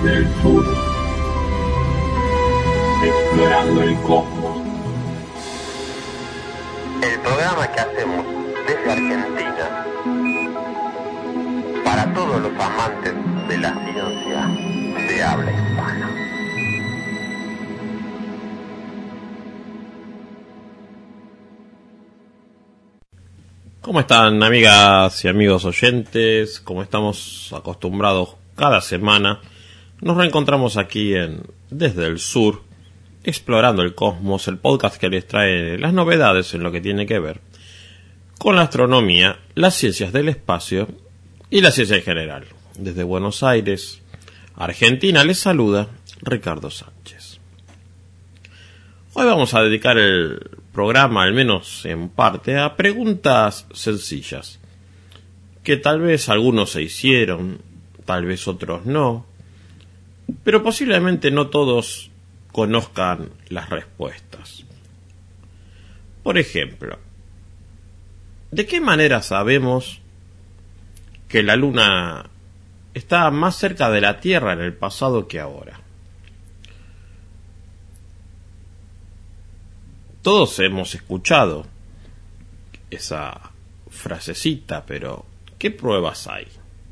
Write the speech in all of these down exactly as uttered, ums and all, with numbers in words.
Desde el sur, explorando el cosmos. El programa que hacemos desde Argentina para todos los amantes de la ciencia de habla hispana. ¿Cómo están, amigas y amigos oyentes? Como estamos acostumbrados cada semana, nos reencontramos aquí en Desde el Sur, explorando el cosmos, el podcast que les trae las novedades en lo que tiene que ver con la astronomía, las ciencias del espacio y la ciencia en general. Desde Buenos Aires, Argentina, les saluda Ricardo Sánchez. Hoy vamos a dedicar el programa, al menos en parte, a preguntas sencillas, que tal vez algunos se hicieron, tal vez otros no, pero posiblemente no todos conozcan las respuestas. Por ejemplo, ¿de qué manera sabemos que la Luna está más cerca de la Tierra en el pasado que ahora? Todos hemos escuchado esa frasecita, pero ¿qué pruebas hay?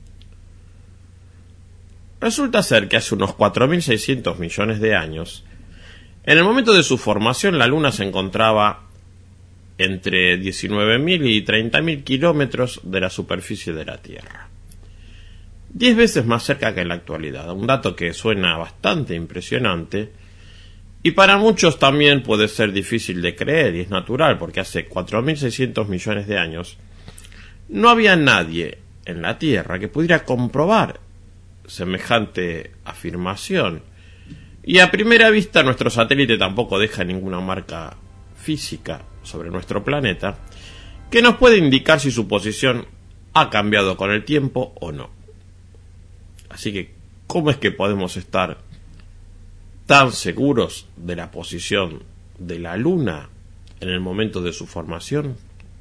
Resulta ser que hace unos cuatro mil seiscientos millones de años, en el momento de su formación, la Luna se encontraba entre diecinueve mil y treinta mil kilómetros de la superficie de la Tierra. Diez veces más cerca que en la actualidad, un dato que suena bastante impresionante, y para muchos también puede ser difícil de creer, y es natural, porque hace cuatro mil seiscientos millones de años no había nadie en la Tierra que pudiera comprobar semejante afirmación. Y a primera vista nuestro satélite tampoco deja ninguna marca física sobre nuestro planeta que nos puede indicar si su posición ha cambiado con el tiempo o no. Así que, ¿cómo es que podemos estar tan seguros de la posición de la Luna en el momento de su formación?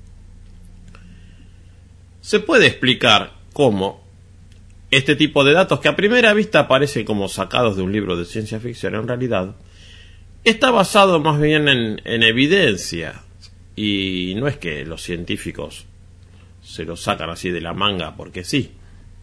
Se puede explicar cómo este tipo de datos, que a primera vista parecen como sacados de un libro de ciencia ficción, en realidad está basado más bien en, en evidencia, y no es que los científicos se lo sacan así de la manga porque sí.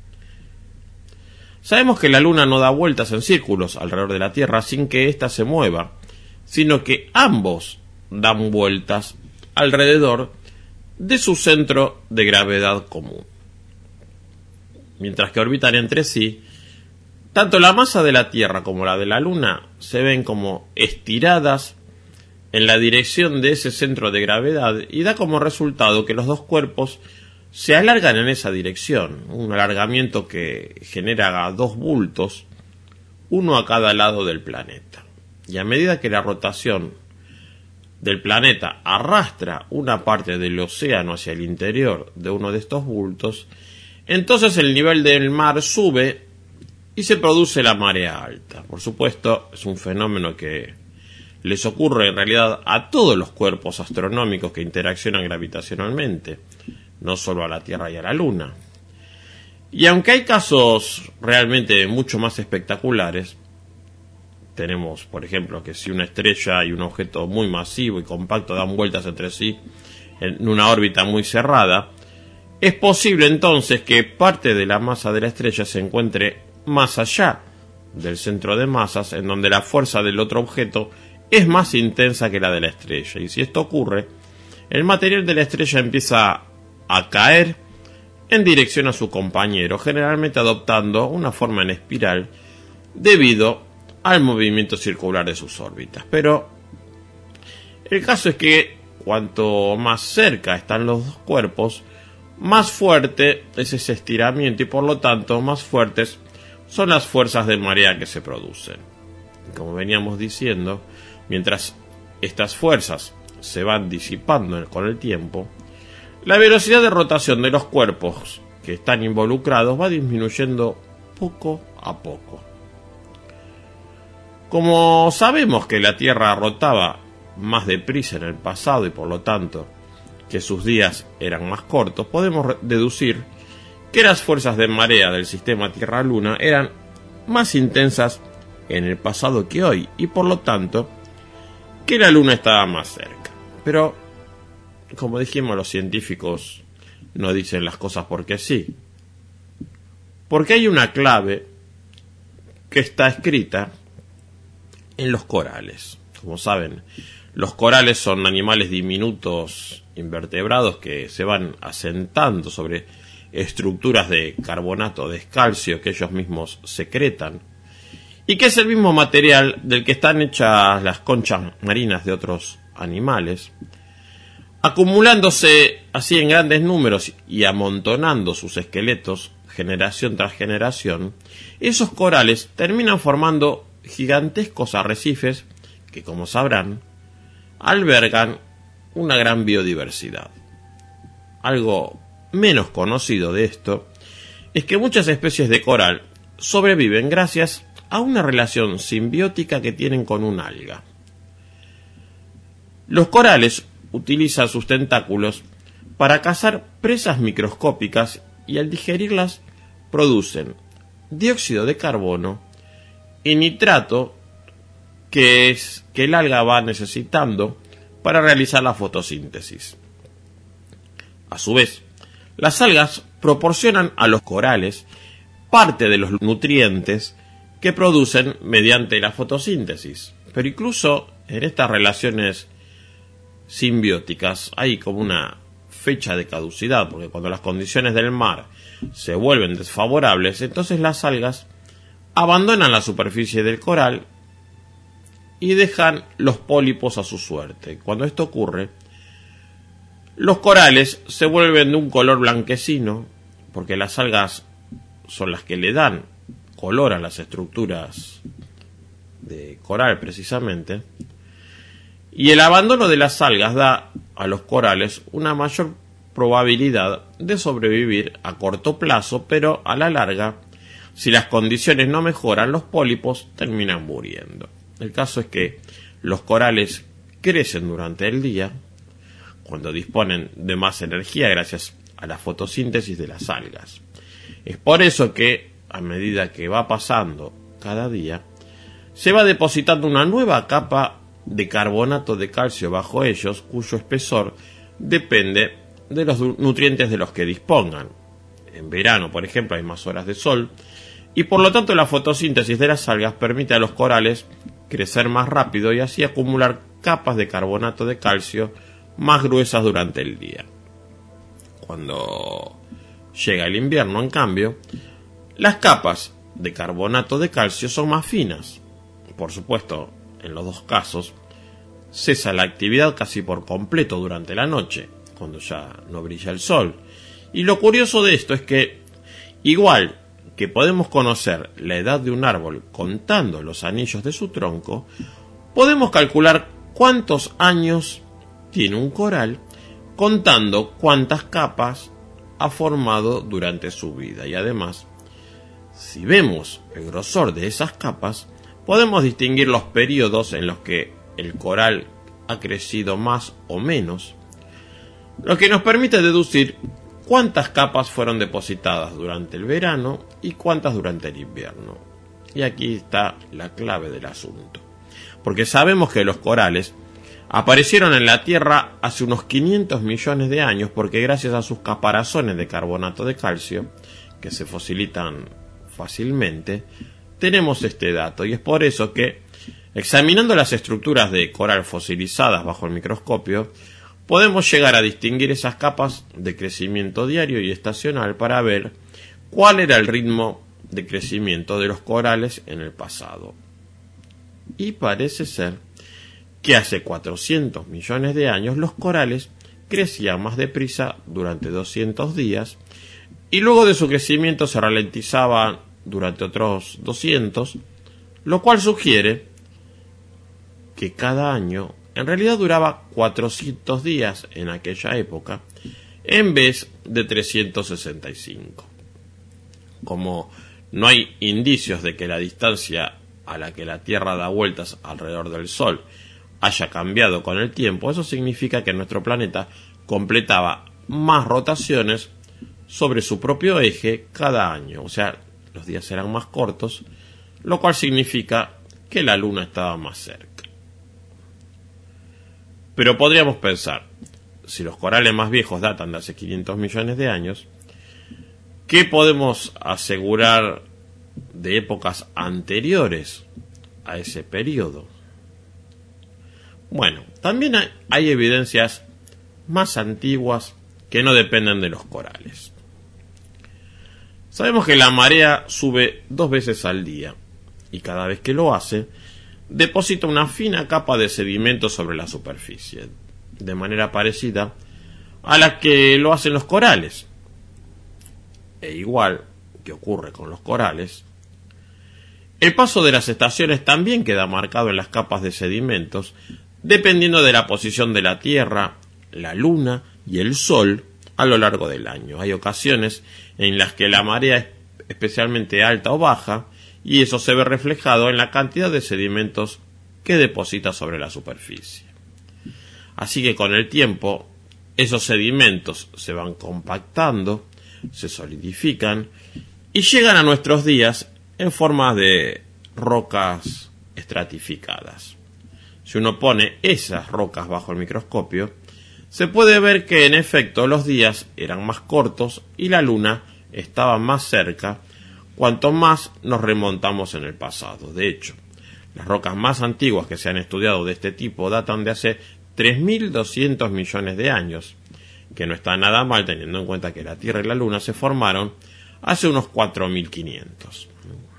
Sabemos que la Luna no da vueltas en círculos alrededor de la Tierra sin que ésta se mueva, sino que ambos dan vueltas alrededor de su centro de gravedad común. Mientras que orbitan entre sí, tanto la masa de la Tierra como la de la Luna se ven como estiradas en la dirección de ese centro de gravedad, y da como resultado que los dos cuerpos se alargan en esa dirección, un alargamiento que genera dos bultos, uno a cada lado del planeta. Y a medida que la rotación del planeta arrastra una parte del océano hacia el interior de uno de estos bultos, entonces el nivel del mar sube y se produce la marea alta. Por supuesto, es un fenómeno que les ocurre en realidad a todos los cuerpos astronómicos que interaccionan gravitacionalmente, no solo a la Tierra y a la Luna. Y aunque hay casos realmente mucho más espectaculares, tenemos, por ejemplo, que si una estrella y un objeto muy masivo y compacto dan vueltas entre sí en una órbita muy cerrada, es posible entonces que parte de la masa de la estrella se encuentre más allá del centro de masas, en donde la fuerza del otro objeto es más intensa que la de la estrella. Y si esto ocurre, el material de la estrella empieza a caer en dirección a su compañero, generalmente adoptando una forma en espiral debido al movimiento circular de sus órbitas. Pero el caso es que cuanto más cerca están los dos cuerpos, más fuerte es ese estiramiento, y por lo tanto más fuertes son las fuerzas de marea que se producen. Como veníamos diciendo, mientras estas fuerzas se van disipando con el tiempo, la velocidad de rotación de los cuerpos que están involucrados va disminuyendo poco a poco. Como sabemos que la Tierra rotaba más deprisa en el pasado y por lo tanto que sus días eran más cortos, podemos deducir que las fuerzas de marea del sistema Tierra-Luna eran más intensas en el pasado que hoy, y por lo tanto que la Luna estaba más cerca. Pero, como dijimos, los científicos no dicen las cosas porque sí, porque hay una clave que está escrita en los corales. Como saben, los corales son animales diminutos invertebrados que se van asentando sobre estructuras de carbonato de calcio que ellos mismos secretan, y que es el mismo material del que están hechas las conchas marinas de otros animales, acumulándose así en grandes números y amontonando sus esqueletos generación tras generación. Esos corales terminan formando gigantescos arrecifes que, como sabrán, albergan una gran biodiversidad. Algo menos conocido de esto es que muchas especies de coral sobreviven gracias a una relación simbiótica que tienen con un alga. Los corales utilizan sus tentáculos para cazar presas microscópicas y al digerirlas producen dióxido de carbono y nitrato, que es que el alga va necesitando para realizar la fotosíntesis. A su vez, las algas proporcionan a los corales parte de los nutrientes que producen mediante la fotosíntesis. Pero incluso en estas relaciones simbióticas hay como una fecha de caducidad, porque cuando las condiciones del mar se vuelven desfavorables, entonces las algas abandonan la superficie del coral y dejan los pólipos a su suerte. Cuando esto ocurre, los corales se vuelven de un color blanquecino, porque las algas son las que le dan color a las estructuras de coral precisamente, y el abandono de las algas da a los corales una mayor probabilidad de sobrevivir a corto plazo, pero a la larga, si las condiciones no mejoran, los pólipos terminan muriendo. El caso es que los corales crecen durante el día, cuando disponen de más energía gracias a la fotosíntesis de las algas. Es por eso que, a medida que va pasando cada día, se va depositando una nueva capa de carbonato de calcio bajo ellos, cuyo espesor depende de los nutrientes de los que dispongan. En verano, por ejemplo, hay más horas de sol, y por lo tanto la fotosíntesis de las algas permite a los corales crecer más rápido y así acumular capas de carbonato de calcio más gruesas durante el día. Cuando llega el invierno, en cambio, las capas de carbonato de calcio son más finas. Por supuesto, en los dos casos, cesa la actividad casi por completo durante la noche, cuando ya no brilla el sol. Y lo curioso de esto es que, igual que podemos conocer la edad de un árbol contando los anillos de su tronco, podemos calcular cuántos años tiene un coral contando cuántas capas ha formado durante su vida. Y además, si vemos el grosor de esas capas, podemos distinguir los periodos en los que el coral ha crecido más o menos, lo que nos permite deducir cuántas capas fueron depositadas durante el verano y cuántas durante el invierno. Y aquí está la clave del asunto, porque sabemos que los corales aparecieron en la Tierra hace unos quinientos millones de años, porque gracias a sus caparazones de carbonato de calcio, que se fosilitan fácilmente, tenemos este dato. Y es por eso que, examinando las estructuras de coral fosilizadas bajo el microscopio, podemos llegar a distinguir esas capas de crecimiento diario y estacional para ver cuál era el ritmo de crecimiento de los corales en el pasado. Y parece ser que hace cuatrocientos millones de años los corales crecían más deprisa durante doscientos días y luego de su crecimiento se ralentizaban durante otros doscientos, lo cual sugiere que cada año en realidad duraba cuatrocientos días en aquella época en vez de trescientos sesenta y cinco. Como no hay indicios de que la distancia a la que la Tierra da vueltas alrededor del Sol haya cambiado con el tiempo, eso significa que nuestro planeta completaba más rotaciones sobre su propio eje cada año. O sea, los días eran más cortos lo cual significa que la Luna estaba más cerca. Pero podríamos pensar, si los corales más viejos datan de hace quinientos millones de años, ¿qué podemos asegurar de épocas anteriores a ese periodo? Bueno, también hay, hay evidencias más antiguas que no dependen de los corales. Sabemos que la marea sube dos veces al día y cada vez que lo hace, deposita una fina capa de sedimento sobre la superficie, de manera parecida a la que lo hacen los corales. E igual que ocurre con los corales, el paso de las estaciones también queda marcado en las capas de sedimentos, dependiendo de la posición de la Tierra, la Luna y el Sol a lo largo del año. Hay ocasiones en las que la marea es especialmente alta o baja, y eso se ve reflejado en la cantidad de sedimentos que deposita sobre la superficie. Así que con el tiempo, esos sedimentos se van compactando, se solidifican y llegan a nuestros días en forma de rocas estratificadas. Si uno pone esas rocas bajo el microscopio, se puede ver que en efecto los días eran más cortos y la Luna estaba más cerca cuanto más nos remontamos en el pasado. De hecho, las rocas más antiguas que se han estudiado de este tipo datan de hace tres mil doscientos millones de años, que no está nada mal teniendo en cuenta que la Tierra y la Luna se formaron hace unos cuatro mil quinientos.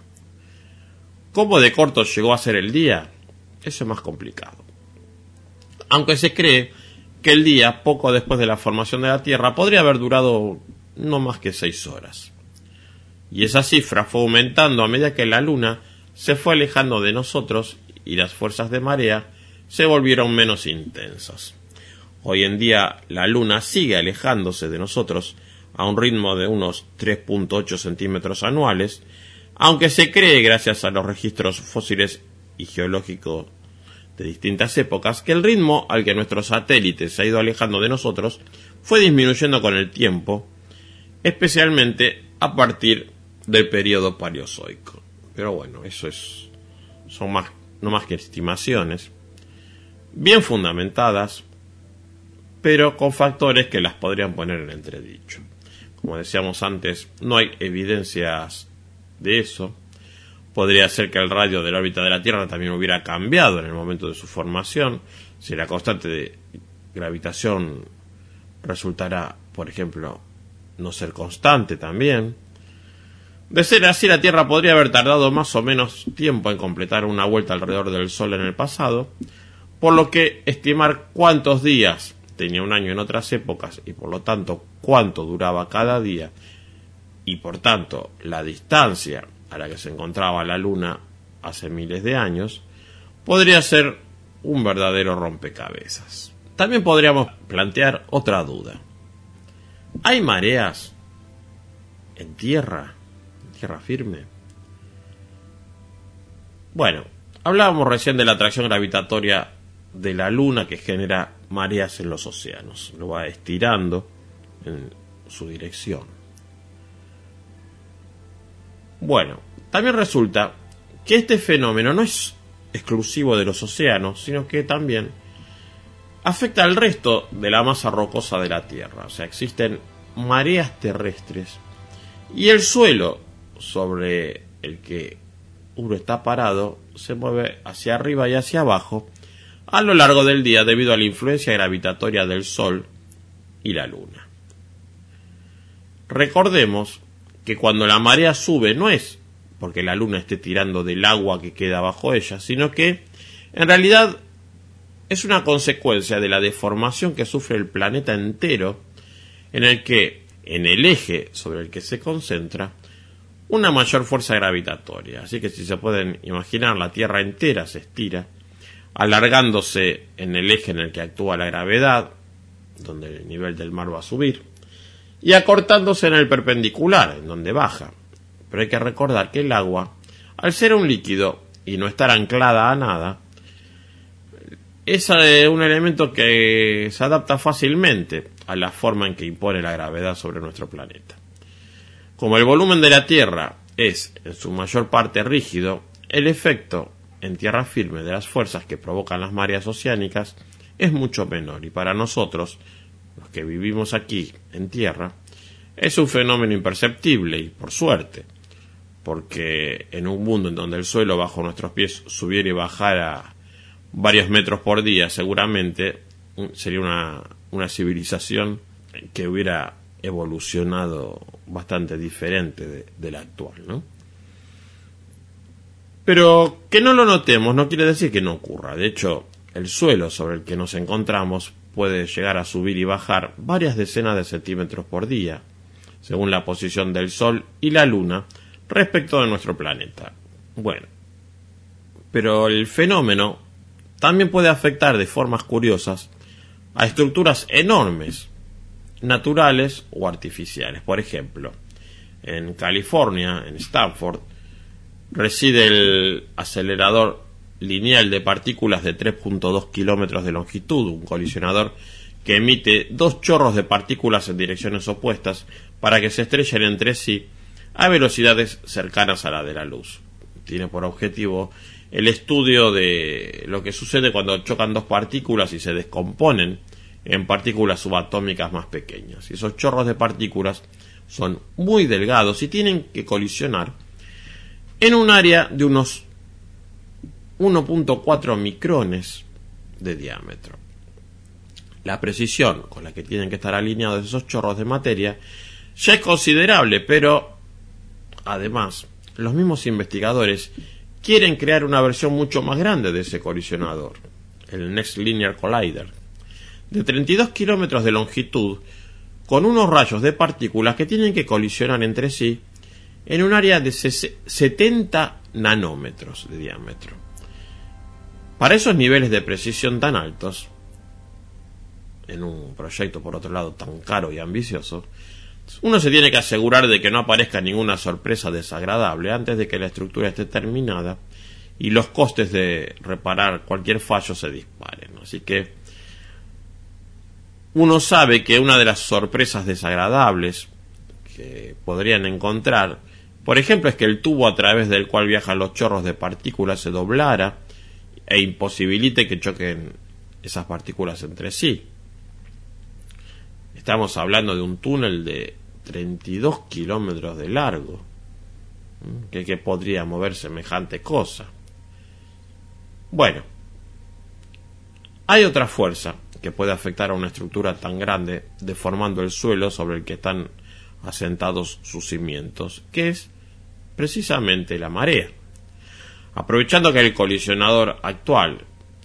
¿Cómo de corto llegó a ser el día? Eso es más complicado. Aunque se cree que el día, poco después de la formación de la Tierra, podría haber durado no más que seis horas. Y esa cifra fue aumentando a medida que la Luna se fue alejando de nosotros y las fuerzas de marea se volvieron menos intensas. Hoy en día la Luna sigue alejándose de nosotros a un ritmo de unos tres punto ocho centímetros anuales, aunque se cree, gracias a los registros fósiles y geológicos de distintas épocas, que el ritmo al que nuestro satélite se ha ido alejando de nosotros fue disminuyendo con el tiempo, especialmente a partir del periodo paleozoico. Pero bueno, eso es son más, no más que estimaciones, bien fundamentadas, pero con factores que las podrían poner en entredicho. Como decíamos antes, no hay evidencias de eso. Podría ser que el radio de la órbita de la Tierra también hubiera cambiado en el momento de su formación, si la constante de gravitación resultara, por ejemplo, no ser constante también. De ser así, la Tierra podría haber tardado más o menos tiempo en completar una vuelta alrededor del Sol en el pasado, por lo que estimar cuántos días tenía un año en otras épocas y por lo tanto cuánto duraba cada día y por tanto la distancia a la que se encontraba la Luna hace miles de años, podría ser un verdadero rompecabezas. También podríamos plantear otra duda. ¿Hay mareas en tierra? ¿En tierra firme? Bueno, hablábamos recién de la atracción gravitatoria de la Luna que genera mareas en los océanos. Lo va estirando en su dirección. Bueno, también resulta que este fenómeno no es exclusivo de los océanos, sino que también afecta al resto de la masa rocosa de la Tierra. O sea, existen mareas terrestres y el suelo sobre el que uno está parado se mueve hacia arriba y hacia abajo a lo largo del día debido a la influencia gravitatoria del Sol y la Luna. Recordemos que cuando la marea sube no es porque la Luna esté tirando del agua que queda bajo ella, sino que en realidad es una consecuencia de la deformación que sufre el planeta entero, en el que, en el eje sobre el que se concentra, una mayor fuerza gravitatoria. Así que si se pueden imaginar, la Tierra entera se estira, alargándose en el eje en el que actúa la gravedad, donde el nivel del mar va a subir, y acortándose en el perpendicular, en donde baja. Pero hay que recordar que el agua, al ser un líquido y no estar anclada a nada, es un elemento que se adapta fácilmente a la forma en que impone la gravedad sobre nuestro planeta. Como el volumen de la Tierra es en su mayor parte rígido el efecto en tierra firme de las fuerzas que provocan las mareas oceánicas es mucho menor, y para nosotros, los que vivimos aquí en tierra, es un fenómeno imperceptible, y por suerte, porque en un mundo en donde el suelo bajo nuestros pies subiera y bajara varios metros por día, seguramente sería una, una civilización que hubiera evolucionado bastante diferente de, de la actual, ¿no? Pero que no lo notemos no quiere decir que no ocurra. De hecho, el suelo sobre el que nos encontramos puede llegar a subir y bajar varias decenas de centímetros por día, según la posición del Sol y la Luna respecto de nuestro planeta. Bueno, pero el fenómeno también puede afectar de formas curiosas a estructuras enormes, naturales o artificiales. Por ejemplo, en California, en Stanford, reside el acelerador lineal de partículas de tres punto dos kilómetros de longitud, un colisionador que emite dos chorros de partículas en direcciones opuestas para que se estrellen entre sí a velocidades cercanas a la de la luz. Tiene por objetivo el estudio de lo que sucede cuando chocan dos partículas y se descomponen en partículas subatómicas más pequeñas. Y esos chorros de partículas son muy delgados y tienen que colisionar en un área de unos uno punto cuatro micrones de diámetro. La precisión con la que tienen que estar alineados esos chorros de materia ya es considerable, pero además los mismos investigadores quieren crear una versión mucho más grande de ese colisionador, el Next Linear Collider, de treinta y dos kilómetros de longitud, con unos rayos de partículas que tienen que colisionar entre sí en un área de setenta nanómetros de diámetro. Para esos niveles de precisión tan altos, en un proyecto por otro lado tan caro y ambicioso, uno se tiene que asegurar de que no aparezca ninguna sorpresa desagradable antes de que la estructura esté terminada y los costes de reparar cualquier fallo se disparen. Así que uno sabe que una de las sorpresas desagradables que podrían encontrar, por ejemplo, es que el tubo a través del cual viajan los chorros de partículas se doblara e imposibilite que choquen esas partículas entre sí. Estamos hablando de un túnel de treinta y dos kilómetros de largo. ¿Qué, qué podría mover semejante cosa? Bueno, hay otra fuerza que puede afectar a una estructura tan grande, deformando el suelo sobre el que están asentados sus cimientos, que es precisamente la marea. Aprovechando que el colisionador actual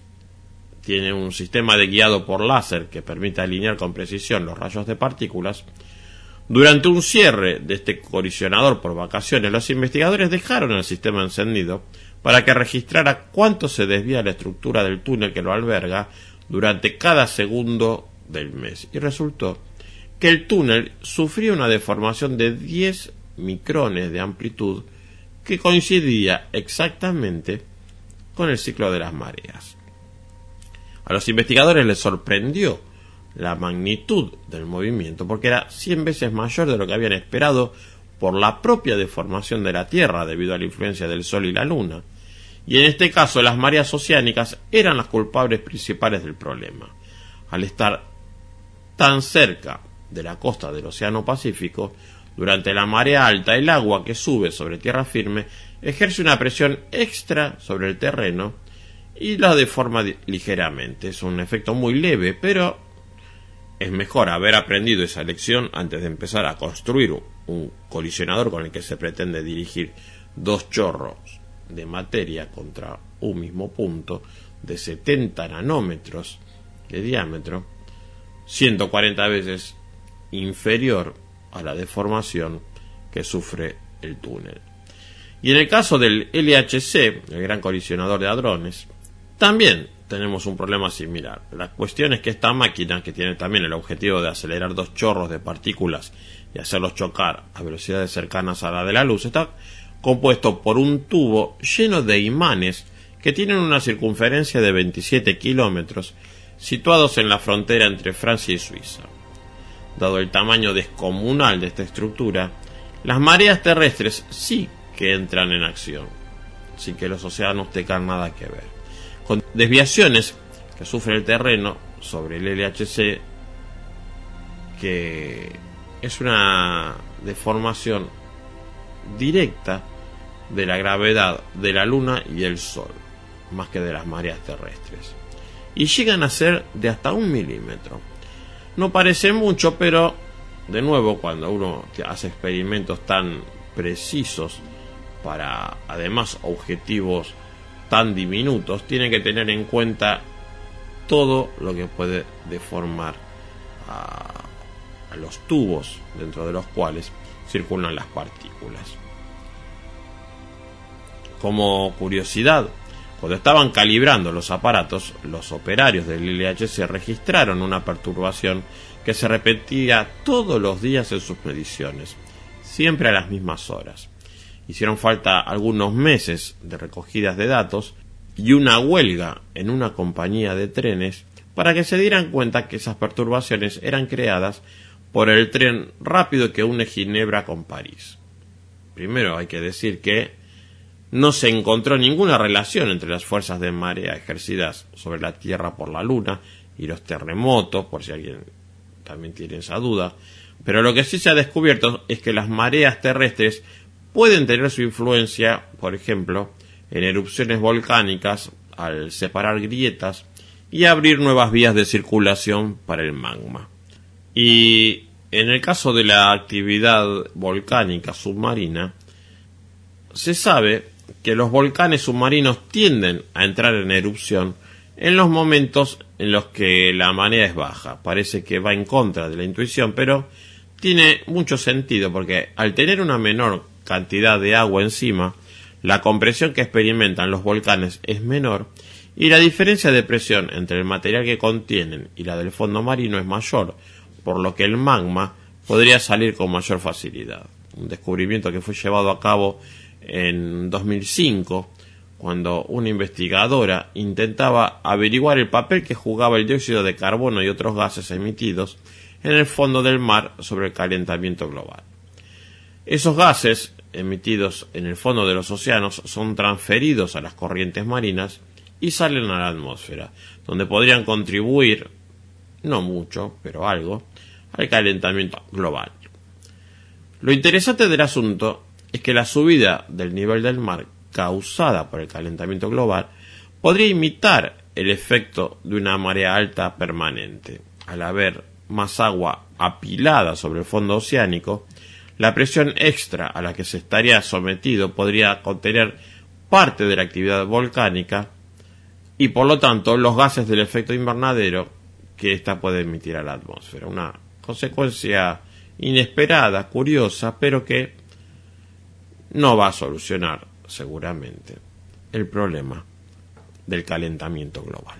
tiene un sistema de guiado por láser que permite alinear con precisión los rayos de partículas, durante un cierre de este colisionador por vacaciones, los investigadores dejaron el sistema encendido para que registrara cuánto se desvía la estructura del túnel que lo alberga durante cada segundo del mes. Y resultó que el túnel sufría una deformación de diez micrones de amplitud que coincidía exactamente con el ciclo de las mareas. A los investigadores les sorprendió la magnitud del movimiento, porque era cien veces mayor de lo que habían esperado por la propia deformación de la Tierra debido a la influencia del Sol y la Luna. Y en este caso las mareas oceánicas eran las culpables principales del problema. Al estar tan cerca de la costa del Océano Pacífico, durante la marea alta el agua que sube sobre tierra firme ejerce una presión extra sobre el terreno y la deforma ligeramente. Es un efecto muy leve, pero es mejor haber aprendido esa lección antes de empezar a construir un colisionador con el que se pretende dirigir dos chorros de materia contra un mismo punto de setenta nanómetros de diámetro, ciento cuarenta veces inferior a la deformación que sufre el túnel. Y en el caso del L H C, el Gran Colisionador de Hadrones, también tenemos un problema similar. La cuestión es que esta máquina, que tiene también el objetivo de acelerar dos chorros de partículas y hacerlos chocar a velocidades cercanas a la de la luz, está compuesto por un tubo lleno de imanes que tienen una circunferencia de veintisiete kilómetros, situados en la frontera entre Francia y Suiza. Dado el tamaño descomunal de esta estructura, las mareas terrestres sí que entran en acción. sin que los océanos tengan nada que ver. Con desviaciones que sufre el terreno sobre el L H C, que es una deformación directa de la gravedad de la Luna y el Sol, más que de las mareas terrestres, y llegan a ser de hasta un milímetro. No parece mucho, pero de nuevo, cuando uno hace experimentos tan precisos para además objetivos tan diminutos, tiene que tener en cuenta todo lo que puede deformar a, a los tubos dentro de los cuales circulan las partículas. Como curiosidad, cuando estaban calibrando los aparatos, los operarios del L H C registraron una perturbación que se repetía todos los días en sus mediciones, siempre a las mismas horas. Hicieron falta algunos meses de recogidas de datos y una huelga en una compañía de trenes para que se dieran cuenta que esas perturbaciones eran creadas por el tren rápido que une Ginebra con París. Primero hay que decir que no se encontró ninguna relación entre las fuerzas de marea ejercidas sobre la Tierra por la Luna y los terremotos, por si alguien también tiene esa duda, pero lo que sí se ha descubierto es que las mareas terrestres pueden tener su influencia, por ejemplo, en erupciones volcánicas al separar grietas y abrir nuevas vías de circulación para el magma. Y en el caso de la actividad volcánica submarina, se sabe que los volcanes submarinos tienden a entrar en erupción en los momentos en los que la marea es baja. Parece que va en contra de la intuición, pero tiene mucho sentido porque al tener una menor cantidad de agua encima, la compresión que experimentan los volcanes es menor y la diferencia de presión entre el material que contienen y la del fondo marino es mayor, por lo que el magma podría salir con mayor facilidad. Un descubrimiento que fue llevado a cabo en dos mil cinco, cuando una investigadora intentaba averiguar el papel que jugaba el dióxido de carbono y otros gases emitidos en el fondo del mar sobre el calentamiento global. Esos gases emitidos en el fondo de los océanos son transferidos a las corrientes marinas y salen a la atmósfera, donde podrían contribuir, no mucho, pero algo, al calentamiento global. Lo interesante del asunto es que la subida del nivel del mar causada por el calentamiento global podría imitar el efecto de una marea alta permanente. Al haber más agua apilada sobre el fondo oceánico, la presión extra a la que se estaría sometido podría contener parte de la actividad volcánica y por lo tanto los gases del efecto invernadero que ésta puede emitir a la atmósfera. Una consecuencia inesperada, curiosa, pero que no va a solucionar seguramente el problema del calentamiento global.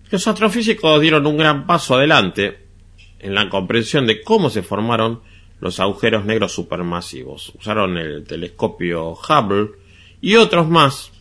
Los astrofísicos dieron un gran paso adelante en la comprensión de cómo se formaron los agujeros negros supermasivos. Usaron el telescopio Hubble y otros más,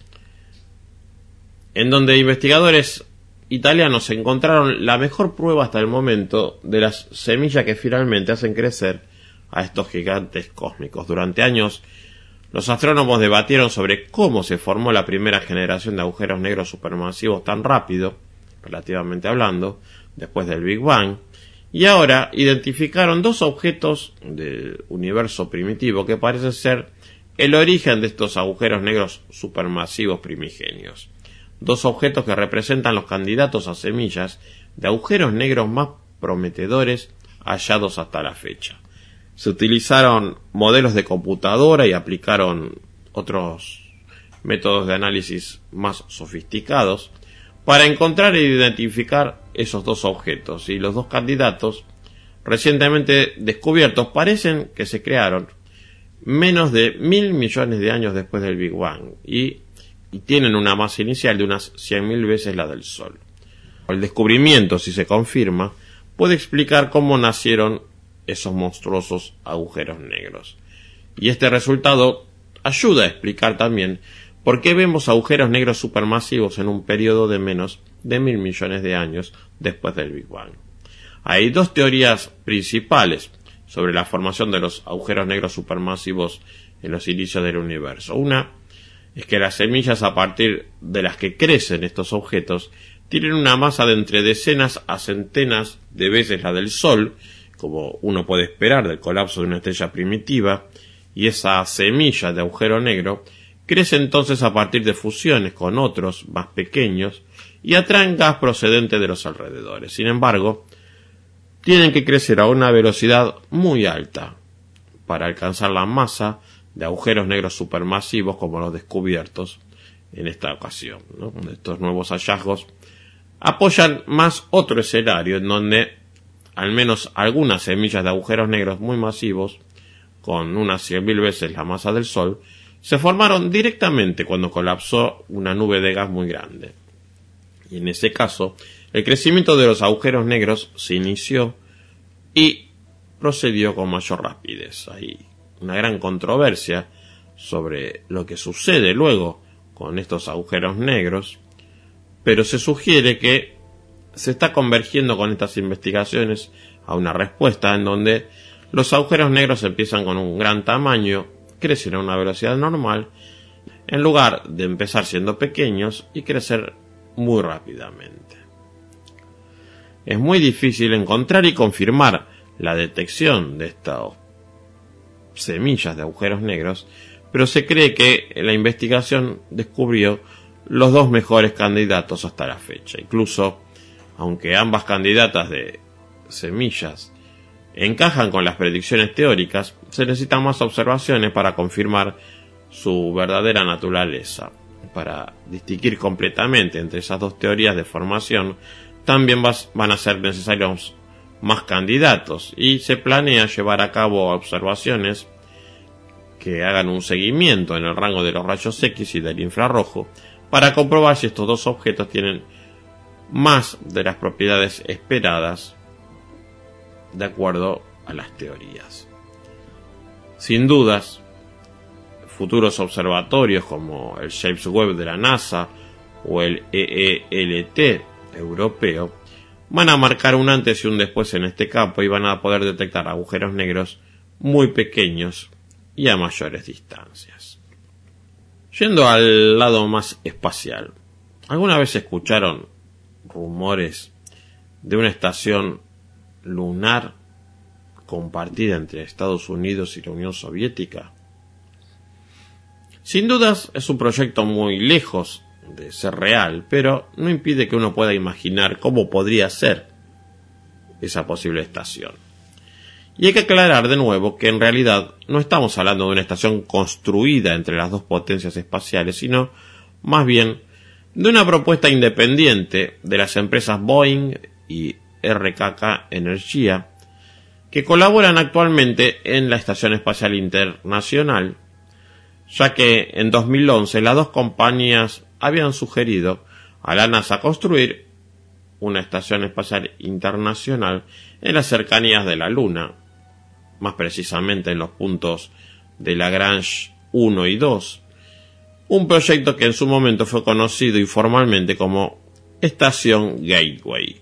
en donde investigadores italianos encontraron la mejor prueba hasta el momento de las semillas que finalmente hacen crecer a estos gigantes cósmicos. Durante años, los astrónomos debatieron sobre cómo se formó la primera generación de agujeros negros supermasivos tan rápido, relativamente hablando, después del Big Bang, y ahora identificaron dos objetos del universo primitivo que parecen ser el origen de estos agujeros negros supermasivos primigenios. Dos objetos que representan los candidatos a semillas de agujeros negros más prometedores hallados hasta la fecha. Se utilizaron modelos de computadora y aplicaron otros métodos de análisis más sofisticados para encontrar e identificar esos dos objetos, y los dos candidatos recientemente descubiertos parecen que se crearon menos de mil millones de años después del Big Bang y, y tienen una masa inicial de unas cien mil veces la del Sol. El descubrimiento, si se confirma, puede explicar cómo nacieron esos monstruosos agujeros negros. Y este resultado ayuda a explicar también por qué vemos agujeros negros supermasivos en un periodo de menos de mil millones de años después del Big Bang. Hay dos teorías principales sobre la formación de los agujeros negros supermasivos en los inicios del universo. Una es que las semillas a partir de las que crecen estos objetos tienen una masa de entre decenas a centenas de veces la del Sol, como uno puede esperar del colapso de una estrella primitiva, y esa semilla de agujero negro crece entonces a partir de fusiones con otros más pequeños y atraen gas procedente de los alrededores. Sin embargo, tienen que crecer a una velocidad muy alta para alcanzar la masa de agujeros negros supermasivos como los descubiertos en esta ocasión, ¿no? Estos nuevos hallazgos apoyan más otro escenario en donde al menos algunas semillas de agujeros negros muy masivos, con unas cien mil veces la masa del Sol, se formaron directamente cuando colapsó una nube de gas muy grande. Y en ese caso, el crecimiento de los agujeros negros se inició y procedió con mayor rapidez. Hay una gran controversia sobre lo que sucede luego con estos agujeros negros, pero se sugiere que se está convergiendo con estas investigaciones a una respuesta en donde los agujeros negros empiezan con un gran tamaño, crecen a una velocidad normal, en lugar de empezar siendo pequeños y crecer muy rápidamente. Es muy difícil encontrar y confirmar la detección de estas semillas de agujeros negros, pero se cree que la investigación descubrió los dos mejores candidatos hasta la fecha. Incluso, aunque ambas candidatas de semillas encajan con las predicciones teóricas, se necesitan más observaciones para confirmar su verdadera naturaleza. Para distinguir completamente entre esas dos teorías de formación, también van a ser necesarios más candidatos, y se planea llevar a cabo observaciones que hagan un seguimiento en el rango de los rayos X y del infrarrojo para comprobar si estos dos objetos tienen más de las propiedades esperadas de acuerdo a las teorías. Sin dudas, futuros observatorios como el James Webb de la NASA o el E E L T europeo van a marcar un antes y un después en este campo y van a poder detectar agujeros negros muy pequeños y a mayores distancias. Yendo al lado más espacial, ¿alguna vez escucharon rumores de una estación lunar compartida entre Estados Unidos y la Unión Soviética? Sin dudas es un proyecto muy lejos de ser real, pero no impide que uno pueda imaginar cómo podría ser esa posible estación. Y hay que aclarar de nuevo que en realidad no estamos hablando de una estación construida entre las dos potencias espaciales, sino más bien de una propuesta independiente de las empresas Boeing y R K K Energía, que colaboran actualmente en la Estación Espacial Internacional, ya que en dos mil once las dos compañías habían sugerido a la NASA construir una estación espacial internacional en las cercanías de la Luna, más precisamente en los puntos de Lagrange uno y dos, un proyecto que en su momento fue conocido informalmente como Estación Gateway.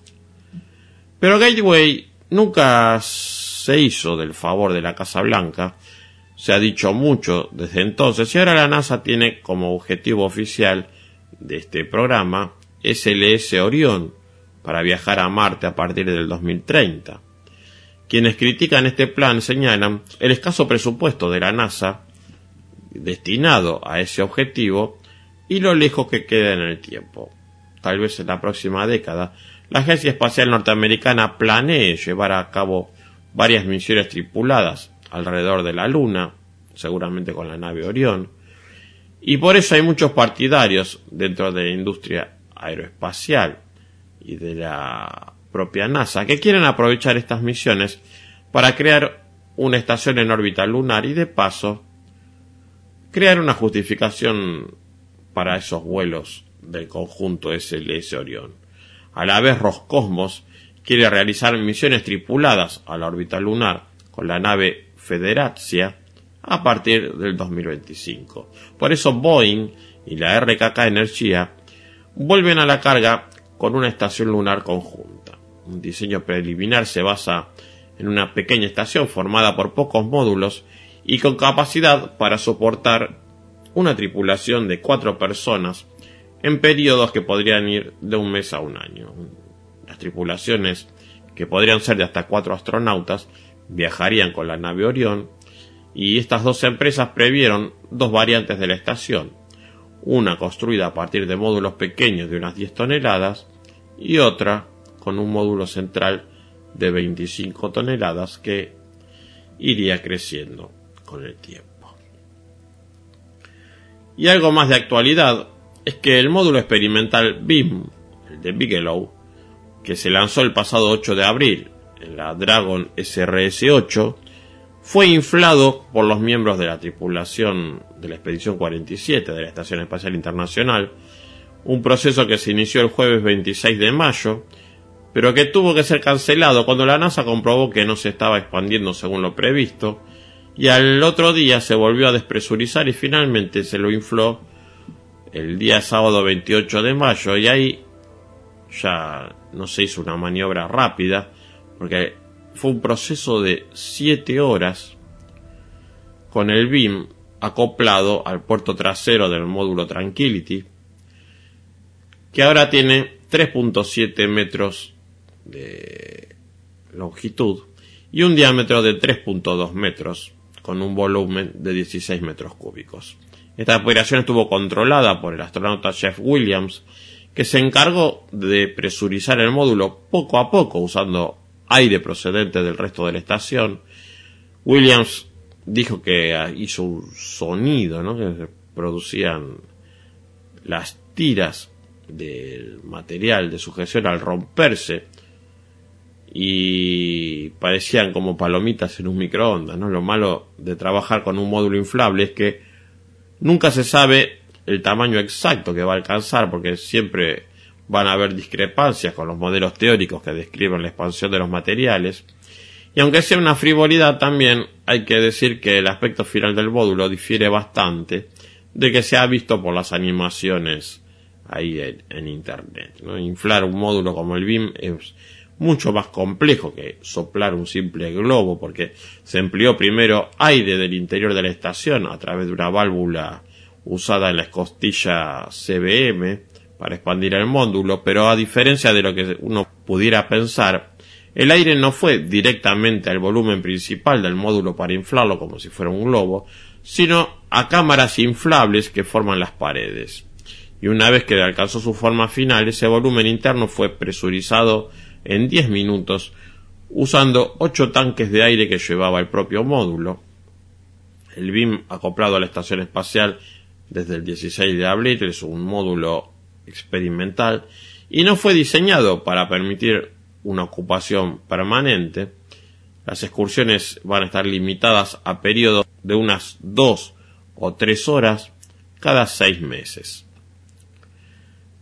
Pero Gateway nunca se hizo del favor de la Casa Blanca. Se ha dicho mucho desde entonces y ahora la NASA tiene como objetivo oficial de este programa S L S Orión para viajar a Marte a partir del dos mil treinta. Quienes critican este plan señalan el escaso presupuesto de la NASA destinado a ese objetivo y lo lejos que queda en el tiempo. Tal vez en la próxima década la Agencia Espacial Norteamericana planee llevar a cabo varias misiones tripuladas alrededor de la Luna, seguramente con la nave Orión, y por eso hay muchos partidarios dentro de la industria aeroespacial y de la propia NASA que quieren aprovechar estas misiones para crear una estación en órbita lunar y de paso crear una justificación para esos vuelos del conjunto S L S Orión. A la vez Roscosmos quiere realizar misiones tripuladas a la órbita lunar con la nave Federacia a partir del dos mil veinticinco. Por eso Boeing y la R K K Energía vuelven a la carga con una estación lunar conjunta. Un diseño preliminar se basa en una pequeña estación formada por pocos módulos y con capacidad para soportar una tripulación de cuatro personas en periodos que podrían ir de un mes a un año. Las tripulaciones, que podrían ser de hasta cuatro astronautas, viajarían con la nave Orión, y estas dos empresas previeron dos variantes de la estación, una construida a partir de módulos pequeños de unas diez toneladas y otra con un módulo central de veinticinco toneladas que iría creciendo con el tiempo. Y algo más de actualidad es que el módulo experimental B I M, el de Bigelow, que se lanzó el pasado ocho de abril en la Dragon S R S ocho, fue inflado por los miembros de la tripulación de la Expedición cuarenta y siete de la Estación Espacial Internacional, un proceso que se inició el jueves veintiséis de mayo, pero que tuvo que ser cancelado cuando la NASA comprobó que no se estaba expandiendo según lo previsto, y al otro día se volvió a despresurizar y finalmente se lo infló el día sábado veintiocho de mayo, y ahí ya no se hizo una maniobra rápida, porque fue un proceso de siete horas con el B I M acoplado al puerto trasero del módulo Tranquility, que ahora tiene tres punto siete metros de longitud y un diámetro de tres punto dos metros, con un volumen de dieciséis metros cúbicos. Esta operación estuvo controlada por el astronauta Jeff Williams, que se encargó de presurizar el módulo poco a poco usando aire procedente del resto de la estación. Williams dijo que hizo un sonido, ¿no?, que producían las tiras del material de sujeción al romperse y parecían como palomitas en un microondas, ¿no? Lo malo de trabajar con un módulo inflable es que nunca se sabe el tamaño exacto que va a alcanzar, porque siempre van a haber discrepancias con los modelos teóricos que describen la expansión de los materiales. Y aunque sea una frivolidad, también hay que decir que el aspecto final del módulo difiere bastante de que se ha visto por las animaciones ahí en, en internet, ¿no? Inflar un módulo como el B I M es mucho más complejo que soplar un simple globo, porque se empleó primero aire del interior de la estación a través de una válvula usada en la escotilla C B M para expandir el módulo, pero a diferencia de lo que uno pudiera pensar, el aire no fue directamente al volumen principal del módulo para inflarlo como si fuera un globo, sino a cámaras inflables que forman las paredes. Y una vez que alcanzó su forma final, ese volumen interno fue presurizado en diez minutos usando ocho tanques de aire que llevaba el propio módulo. El B I M acoplado a la estación espacial desde el dieciséis de abril es un módulo experimental y no fue diseñado para permitir una ocupación permanente. Las excursiones van a estar limitadas a periodos de unas dos o tres horas cada seis meses.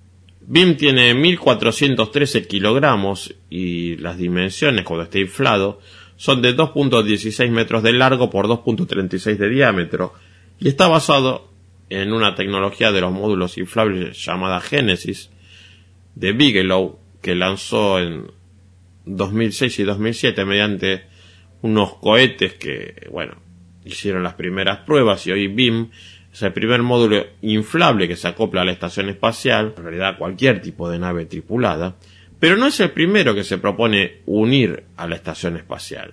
B I M tiene mil cuatrocientos trece kilogramos y las dimensiones cuando esté inflado son de dos punto dieciséis metros de largo por dos punto treinta y seis de diámetro y está basado en una tecnología de los módulos inflables llamada Genesis de Bigelow, que lanzó en dos mil seis y dos mil siete mediante unos cohetes que, bueno, hicieron las primeras pruebas, y hoy B I M es el primer módulo inflable que se acopla a la estación espacial, en realidad a cualquier tipo de nave tripulada, pero no es el primero que se propone unir a la estación espacial.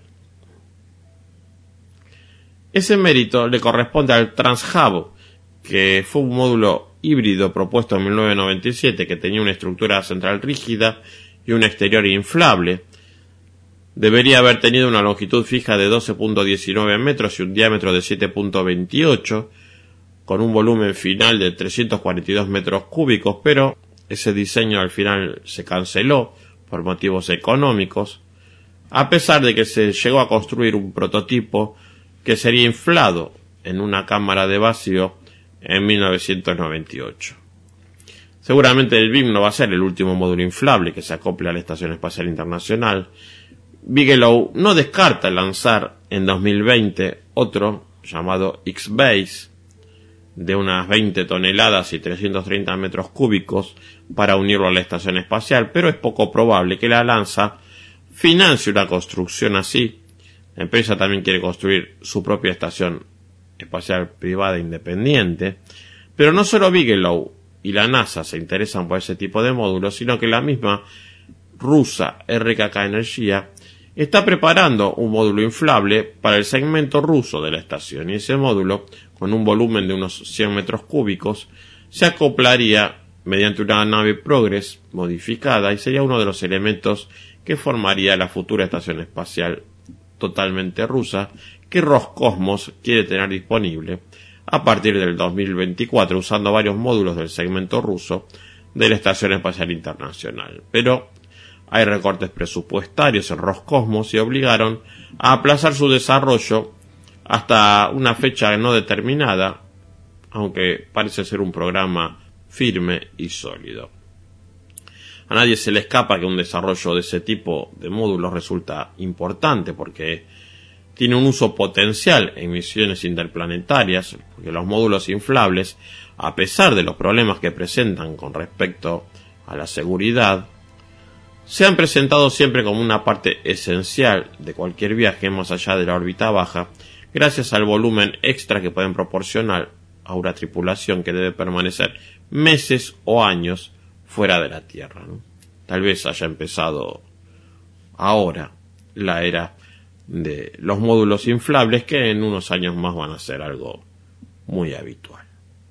Ese mérito le corresponde al TransHub, que fue un módulo híbrido propuesto en mil novecientos noventa y siete que tenía una estructura central rígida y un exterior inflable. Debería haber tenido una longitud fija de doce punto diecinueve metros y un diámetro de siete punto veintiocho, con un volumen final de trescientos cuarenta y dos metros cúbicos, pero ese diseño al final se canceló por motivos económicos, a pesar de que se llegó a construir un prototipo que sería inflado en una cámara de vacío en mil novecientos noventa y ocho. Seguramente el B I M no va a ser el último módulo inflable que se acople a la Estación Espacial Internacional. Bigelow no descarta lanzar en dos mil veinte otro llamado X-Base de unas veinte toneladas y trescientos treinta metros cúbicos para unirlo a la estación espacial, pero es poco probable que la NASA financie una construcción así. La empresa también quiere construir su propia estación espacial privada independiente, pero no solo Bigelow y la NASA se interesan por ese tipo de módulos, sino que la misma rusa R K K Energía está preparando un módulo inflable para el segmento ruso de la estación, y ese módulo, con un volumen de unos cien metros cúbicos, se acoplaría mediante una nave Progress modificada y sería uno de los elementos que formaría la futura estación espacial totalmente rusa que Roscosmos quiere tener disponible a partir del dos mil veinticuatro, usando varios módulos del segmento ruso de la Estación Espacial Internacional. Pero hay recortes presupuestarios en Roscosmos y obligaron a aplazar su desarrollo hasta una fecha no determinada, aunque parece ser un programa firme y sólido. A nadie se le escapa que un desarrollo de ese tipo de módulos resulta importante porque tiene un uso potencial en misiones interplanetarias, porque los módulos inflables, a pesar de los problemas que presentan con respecto a la seguridad, se han presentado siempre como una parte esencial de cualquier viaje más allá de la órbita baja, gracias al volumen extra que pueden proporcionar a una tripulación que debe permanecer meses o años fuera de la Tierra, ¿no? Tal vez haya empezado ahora la era de los módulos inflables, que en unos años más van a ser algo muy habitual.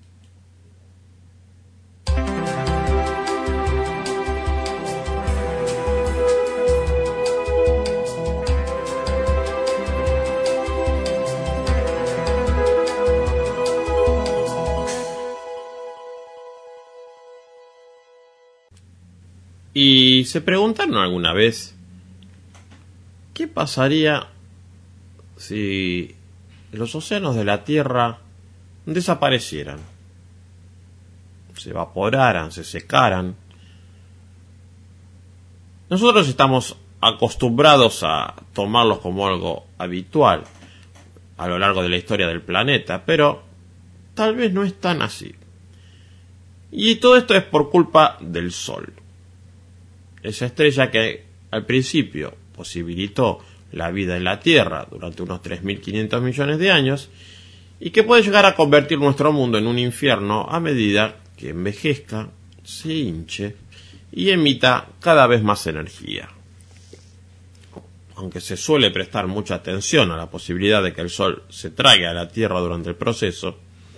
¿Y se preguntaron alguna vez qué pasaría si los océanos de la Tierra desaparecieran? Se evaporaran, se secaran. Nosotros estamos acostumbrados a tomarlos como algo habitual a lo largo de la historia del planeta, pero tal vez no es tan así. Y todo esto es por culpa del Sol. Esa estrella que al principio posibilitó la vida en la Tierra durante unos tres mil quinientos millones de años y que puede llegar a convertir nuestro mundo en un infierno a medida que envejezca, se hinche y emita cada vez más energía. Aunque se suele prestar mucha atención a la posibilidad de que el Sol se trague a la Tierra durante el proceso,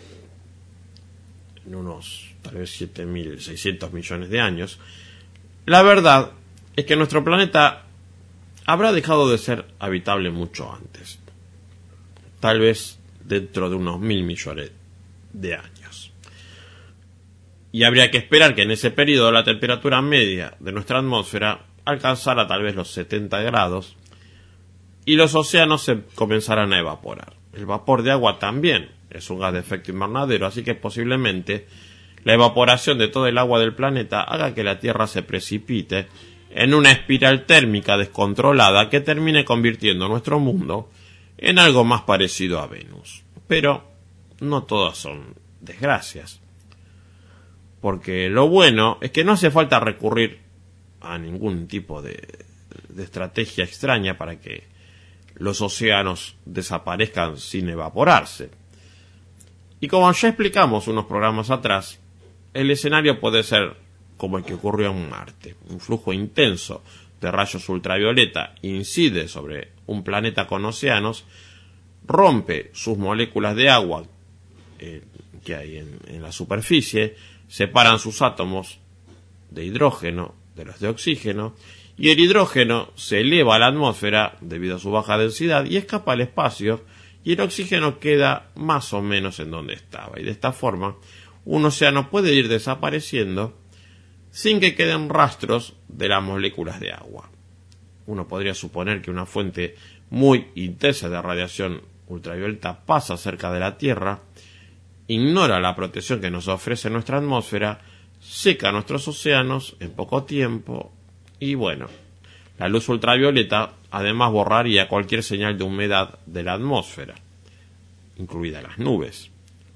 en unos tal vez siete mil seiscientos millones de años, la verdad es que nuestro planeta habrá dejado de ser habitable mucho antes, tal vez dentro de unos mil millones de años. Y habría que esperar que en ese periodo la temperatura media de nuestra atmósfera alcanzara tal vez los setenta grados y los océanos se comenzaran a evaporar. El vapor de agua también es un gas de efecto invernadero, así que posiblemente la evaporación de todo el agua del planeta haga que la Tierra se precipite en una espiral térmica descontrolada que termine convirtiendo nuestro mundo en algo más parecido a Venus. Pero no todas son desgracias, porque lo bueno es que no hace falta recurrir a ningún tipo de, de estrategia extraña para que los océanos desaparezcan sin evaporarse. Y como ya explicamos unos programas atrás, el escenario puede ser como el que ocurrió en Marte. Un flujo intenso de rayos ultravioleta incide sobre un planeta con océanos, rompe sus moléculas de agua eh, que hay en, en la superficie, separan sus átomos de hidrógeno de los de oxígeno, y el hidrógeno se eleva a la atmósfera debido a su baja densidad y escapa al espacio, y el oxígeno queda más o menos en donde estaba. Y de esta forma, un océano puede ir desapareciendo sin que queden rastros de las moléculas de agua. Uno podría suponer que una fuente muy intensa de radiación ultravioleta pasa cerca de la Tierra, ignora la protección que nos ofrece nuestra atmósfera, seca nuestros océanos en poco tiempo y bueno, la luz ultravioleta además borraría cualquier señal de humedad de la atmósfera, incluidas las nubes.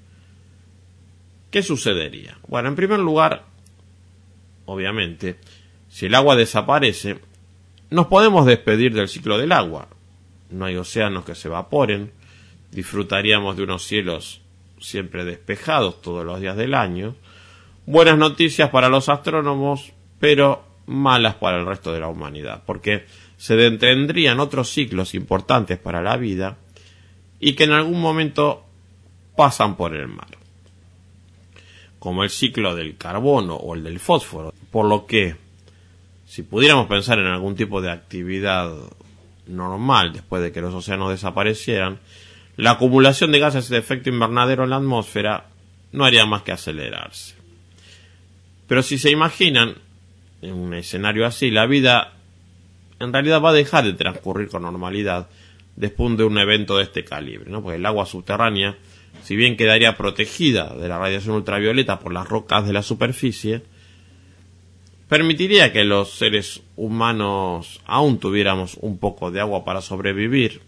¿Qué sucedería? Bueno, en primer lugar, obviamente, si el agua desaparece, nos podemos despedir del ciclo del agua. No hay océanos que se evaporen, disfrutaríamos de unos cielos siempre despejados todos los días del año. Buenas noticias para los astrónomos, pero malas para el resto de la humanidad, porque se detendrían otros ciclos importantes para la vida y que en algún momento pasan por el mar, como el ciclo del carbono o el del fósforo, por lo que si pudiéramos pensar en algún tipo de actividad normal después de que los océanos desaparecieran, la acumulación de gases de efecto invernadero en la atmósfera no haría más que acelerarse. Pero si se imaginan en un escenario así, la vida en realidad va a dejar de transcurrir con normalidad después de un evento de este calibre, ¿no? Porque el agua subterránea, si bien quedaría protegida de la radiación ultravioleta por las rocas de la superficie, permitiría que los seres humanos aún tuviéramos un poco de agua para sobrevivir.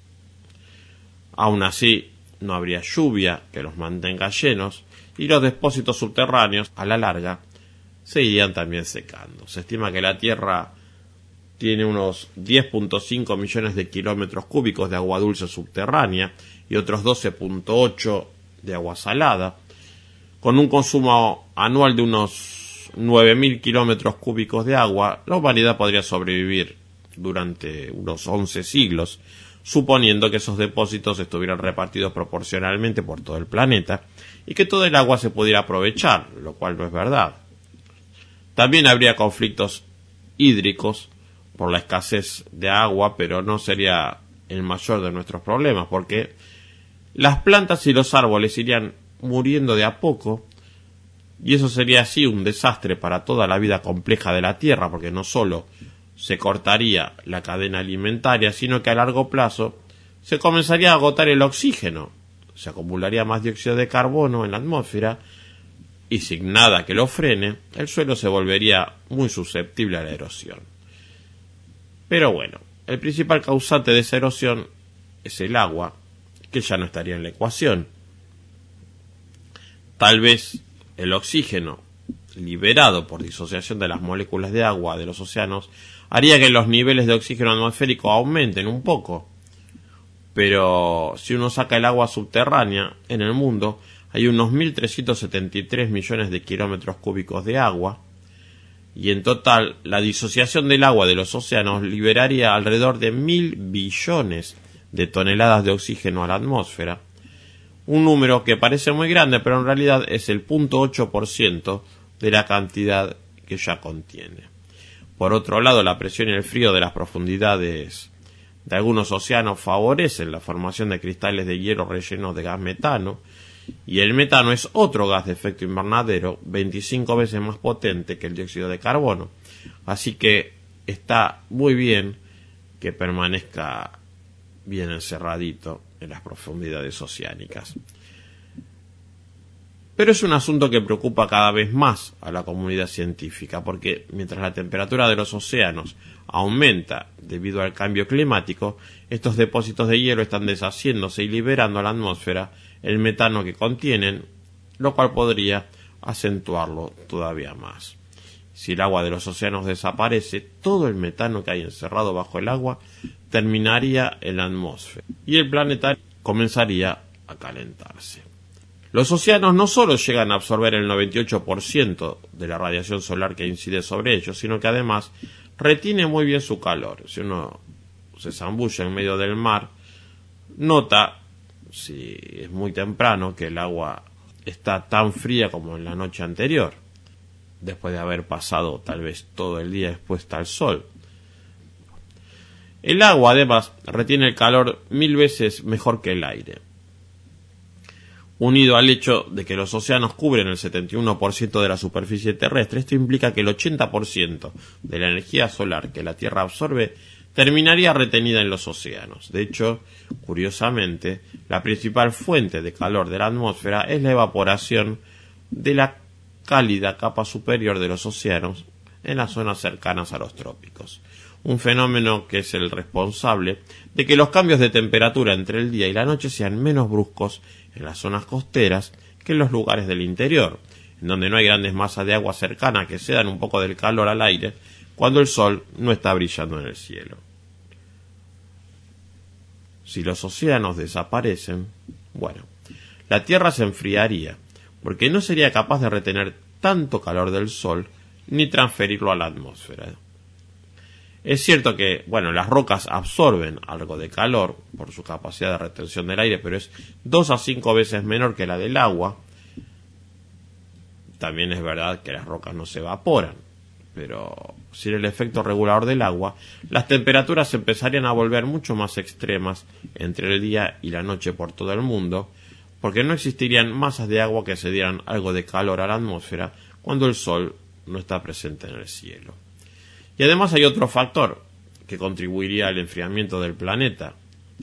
Aún así, no habría lluvia que los mantenga llenos y los depósitos subterráneos, a la larga, se irían también secando. Se estima que la Tierra tiene unos diez punto cinco millones de kilómetros cúbicos de agua dulce subterránea y otros doce punto ocho de agua salada, con un consumo anual de unos nueve mil kilómetros cúbicos de agua. La humanidad podría sobrevivir durante unos once siglos, suponiendo que esos depósitos estuvieran repartidos proporcionalmente por todo el planeta y que todo el agua se pudiera aprovechar, lo cual no es verdad. También habría conflictos hídricos por la escasez de agua, pero no sería el mayor de nuestros problemas, porque las plantas y los árboles irían muriendo de a poco, y eso sería así un desastre para toda la vida compleja de la Tierra, porque no solo se cortaría la cadena alimentaria, sino que a largo plazo se comenzaría a agotar el oxígeno, se acumularía más dióxido de carbono en la atmósfera, y sin nada que lo frene, el suelo se volvería muy susceptible a la erosión. Pero bueno, el principal causante de esa erosión es el agua, que ya no estaría en la ecuación. Tal vez el oxígeno, liberado por disociación de las moléculas de agua de los océanos, haría que los niveles de oxígeno atmosférico aumenten un poco. Pero si uno saca el agua subterránea, en el mundo hay unos mil trescientos setenta y tres millones de kilómetros cúbicos de agua, y en total la disociación del agua de los océanos liberaría alrededor de mil billones de toneladas de oxígeno a la atmósfera, un número que parece muy grande, pero en realidad es el cero punto ocho por ciento de la cantidad que ya contiene. Por otro lado, la presión y el frío de las profundidades de algunos océanos favorecen la formación de cristales de hielo rellenos de gas metano, y el metano es otro gas de efecto invernadero veinticinco veces más potente que el dióxido de carbono. Así que está muy bien que permanezca bien encerradito en las profundidades oceánicas. Pero es un asunto que preocupa cada vez más a la comunidad científica, porque mientras la temperatura de los océanos aumenta debido al cambio climático, estos depósitos de hielo están deshaciéndose y liberando a la atmósfera el metano que contienen, lo cual podría acentuarlo todavía más. Si el agua de los océanos desaparece, todo el metano que hay encerrado bajo el agua terminaría en la atmósfera y el planeta comenzaría a calentarse. Los océanos no solo llegan a absorber el noventa y ocho por ciento de la radiación solar que incide sobre ellos, sino que además retiene muy bien su calor. Si uno se zambulla en medio del mar, nota, si es muy temprano, que el agua está tan fría como en la noche anterior, después de haber pasado tal vez todo el día expuesta al sol. El agua además retiene el calor mil veces mejor que el aire. Unido al hecho de que los océanos cubren el setenta y uno por ciento de la superficie terrestre, esto implica que el ochenta por ciento de la energía solar que la Tierra absorbe terminaría retenida en los océanos. De hecho, curiosamente, la principal fuente de calor de la atmósfera es la evaporación de la cálida capa superior de los océanos en las zonas cercanas a los trópicos. Un fenómeno que es el responsable de que los cambios de temperatura entre el día y la noche sean menos bruscos en las zonas costeras que en los lugares del interior, en donde no hay grandes masas de agua cercana que cedan un poco del calor al aire cuando el sol no está brillando en el cielo. Si los océanos desaparecen, bueno, la Tierra se enfriaría, porque no sería capaz de retener tanto calor del sol ni transferirlo a la atmósfera. Es cierto que, bueno, las rocas absorben algo de calor por su capacidad de retención del aire, pero es dos a cinco veces menor que la del agua. También es verdad que las rocas no se evaporan, pero sin el efecto regulador del agua, las temperaturas empezarían a volver mucho más extremas entre el día y la noche por todo el mundo, porque no existirían masas de agua que cedieran algo de calor a la atmósfera cuando el sol no está presente en el cielo. Y además hay otro factor que contribuiría al enfriamiento del planeta.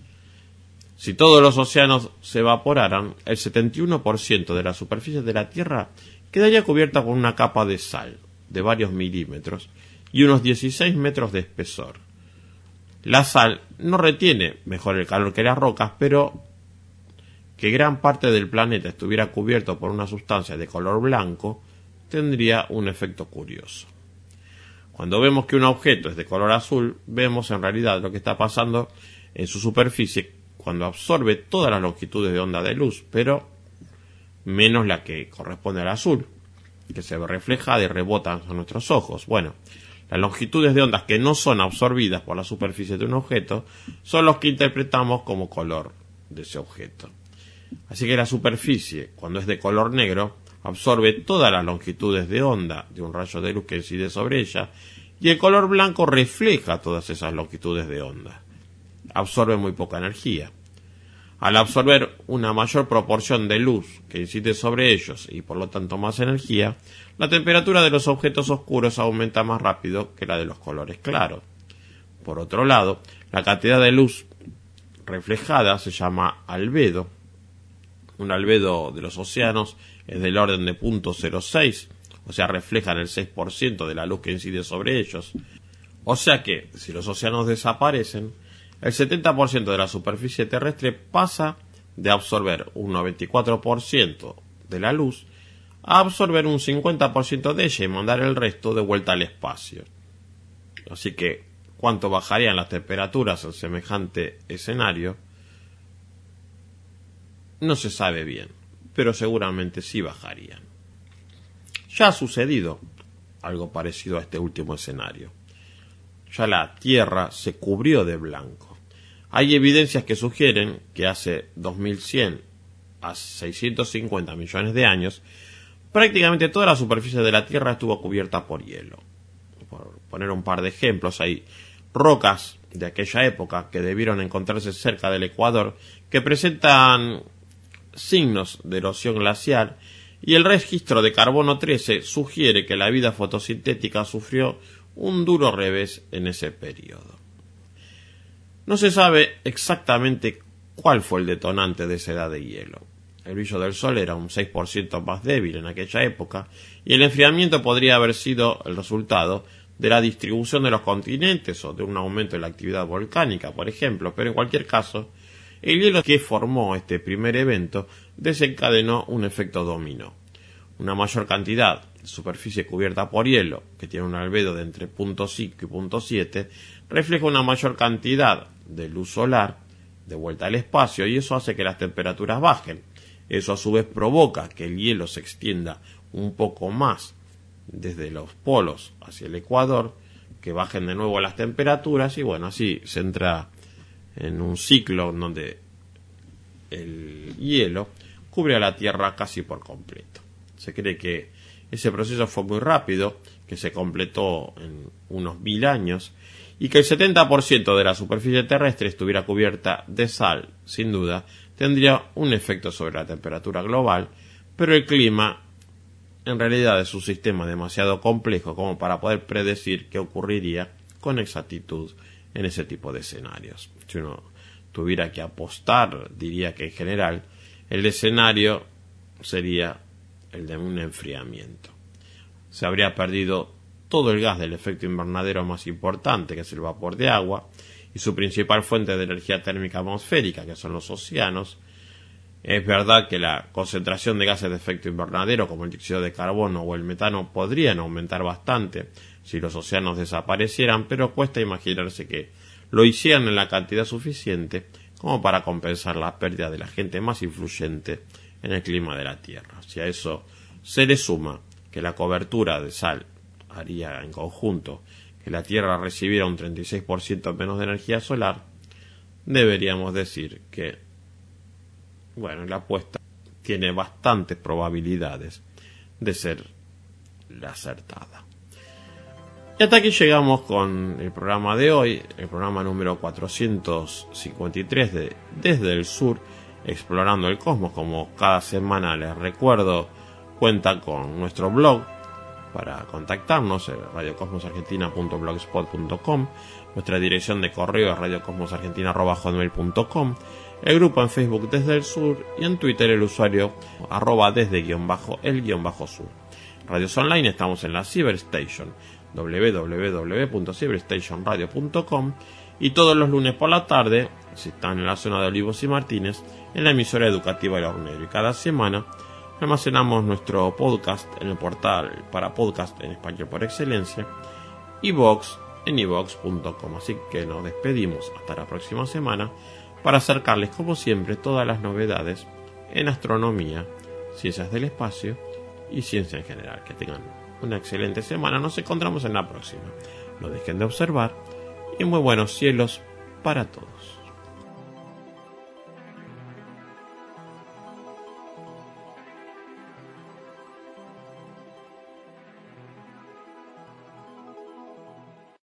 Si todos los océanos se evaporaran, el setenta y uno por ciento de la superficie de la Tierra quedaría cubierta con una capa de sal de varios milímetros y unos dieciséis metros de espesor. La sal no retiene mejor el calor que las rocas, pero que gran parte del planeta estuviera cubierto por una sustancia de color blanco tendría un efecto curioso. Cuando vemos que un objeto es de color azul, vemos en realidad lo que está pasando en su superficie cuando absorbe todas las longitudes de onda de luz, pero menos la que corresponde al azul, que se ve reflejada y rebota a nuestros ojos. Bueno, las longitudes de ondas que no son absorbidas por la superficie de un objeto son los que interpretamos como color de ese objeto. Así que la superficie, cuando es de color negro, absorbe todas las longitudes de onda de un rayo de luz que incide sobre ella, y el color blanco refleja todas esas longitudes de onda. Absorbe muy poca energía. Al absorber una mayor proporción de luz que incide sobre ellos y por lo tanto más energía, la temperatura de los objetos oscuros aumenta más rápido que la de los colores claros. Por otro lado, la cantidad de luz reflejada se llama albedo. Un albedo de los océanos es del orden de punto cero seis, o sea, reflejan el seis por ciento de la luz que incide sobre ellos. O sea que, si los océanos desaparecen, el setenta por ciento de la superficie terrestre pasa de absorber un noventa y cuatro por ciento de la luz a absorber un cincuenta por ciento de ella y mandar el resto de vuelta al espacio. Así que, ¿cuánto bajarían las temperaturas en semejante escenario? No se sabe bien, pero seguramente sí bajarían. Ya ha sucedido algo parecido a este último escenario. Ya la Tierra se cubrió de blanco. Hay evidencias que sugieren que hace dos mil cien a seiscientos cincuenta millones de años, prácticamente toda la superficie de la Tierra estuvo cubierta por hielo. Por poner un par de ejemplos, hay rocas de aquella época que debieron encontrarse cerca del Ecuador que presentan signos de erosión glacial, y el registro de carbono trece sugiere que la vida fotosintética sufrió un duro revés en ese periodo. No se sabe exactamente cuál fue el detonante de esa edad de hielo. el brillo del Sol era un seis por ciento más débil en aquella época, y el enfriamiento podría haber sido el resultado de la distribución de los continentes o de un aumento de la actividad volcánica, por ejemplo, pero en cualquier caso, el hielo que formó este primer evento desencadenó un efecto dominó. Una mayor cantidad de superficie cubierta por hielo, que tiene un albedo de entre punto cinco y punto siete, refleja una mayor cantidad de luz solar de vuelta al espacio, y eso hace que las temperaturas bajen. Eso a su vez provoca que el hielo se extienda un poco más desde los polos hacia el ecuador, que bajen de nuevo las temperaturas, y bueno, así se entra en un ciclo donde el hielo cubre a la Tierra casi por completo. Se cree que ese proceso fue muy rápido, que se completó en unos mil años, y que el setenta por ciento de la superficie terrestre estuviera cubierta de sal. Sin duda, tendría un efecto sobre la temperatura global, pero el clima en realidad es un sistema demasiado complejo como para poder predecir qué ocurriría con exactitud en ese tipo de escenarios. Si uno tuviera que apostar, diría que en general el escenario sería el de un enfriamiento. Se habría perdido todo el gas del efecto invernadero más importante, que es el vapor de agua, y su principal fuente de energía térmica atmosférica, que son los océanos. Es verdad que la concentración de gases de efecto invernadero, como el dióxido de carbono o el metano, podrían aumentar bastante si los océanos desaparecieran, pero cuesta imaginarse que lo hicieran en la cantidad suficiente como para compensar la pérdida de la gente más influyente en el clima de la Tierra. Si a eso se le suma que la cobertura de sal haría en conjunto que la Tierra recibiera un treinta y seis por ciento menos de energía solar, deberíamos decir que, bueno, la apuesta tiene bastantes probabilidades de ser la acertada. Y hasta aquí llegamos con el programa de hoy, el programa número cuatrocientos cincuenta y tres de Desde el Sur, explorando el cosmos. Como cada semana les recuerdo, cuenta con nuestro blog para contactarnos, radio cosmos argentina punto blogspot punto com, nuestra dirección de correo es radio cosmos argentina arroba hotmail punto com, el grupo en Facebook Desde el Sur, y en Twitter el usuario arroba desde guión bajo el guión bajo sur. Radios online, estamos en la Cyberstation, doble u doble u doble u punto cyberstation radio punto com, y todos los lunes por la tarde, si están en la zona de Olivos y Martínez, en la emisora educativa El Hornero. Y cada semana almacenamos nuestro podcast en el portal para podcast en español por excelencia, iVoox, en iVoox punto com. Así que nos despedimos hasta la próxima semana para acercarles, como siempre, todas las novedades en astronomía, ciencias del espacio y ciencia en general. Que tengan una excelente semana. Nos encontramos en la próxima. No dejen de observar, y muy buenos cielos para todos.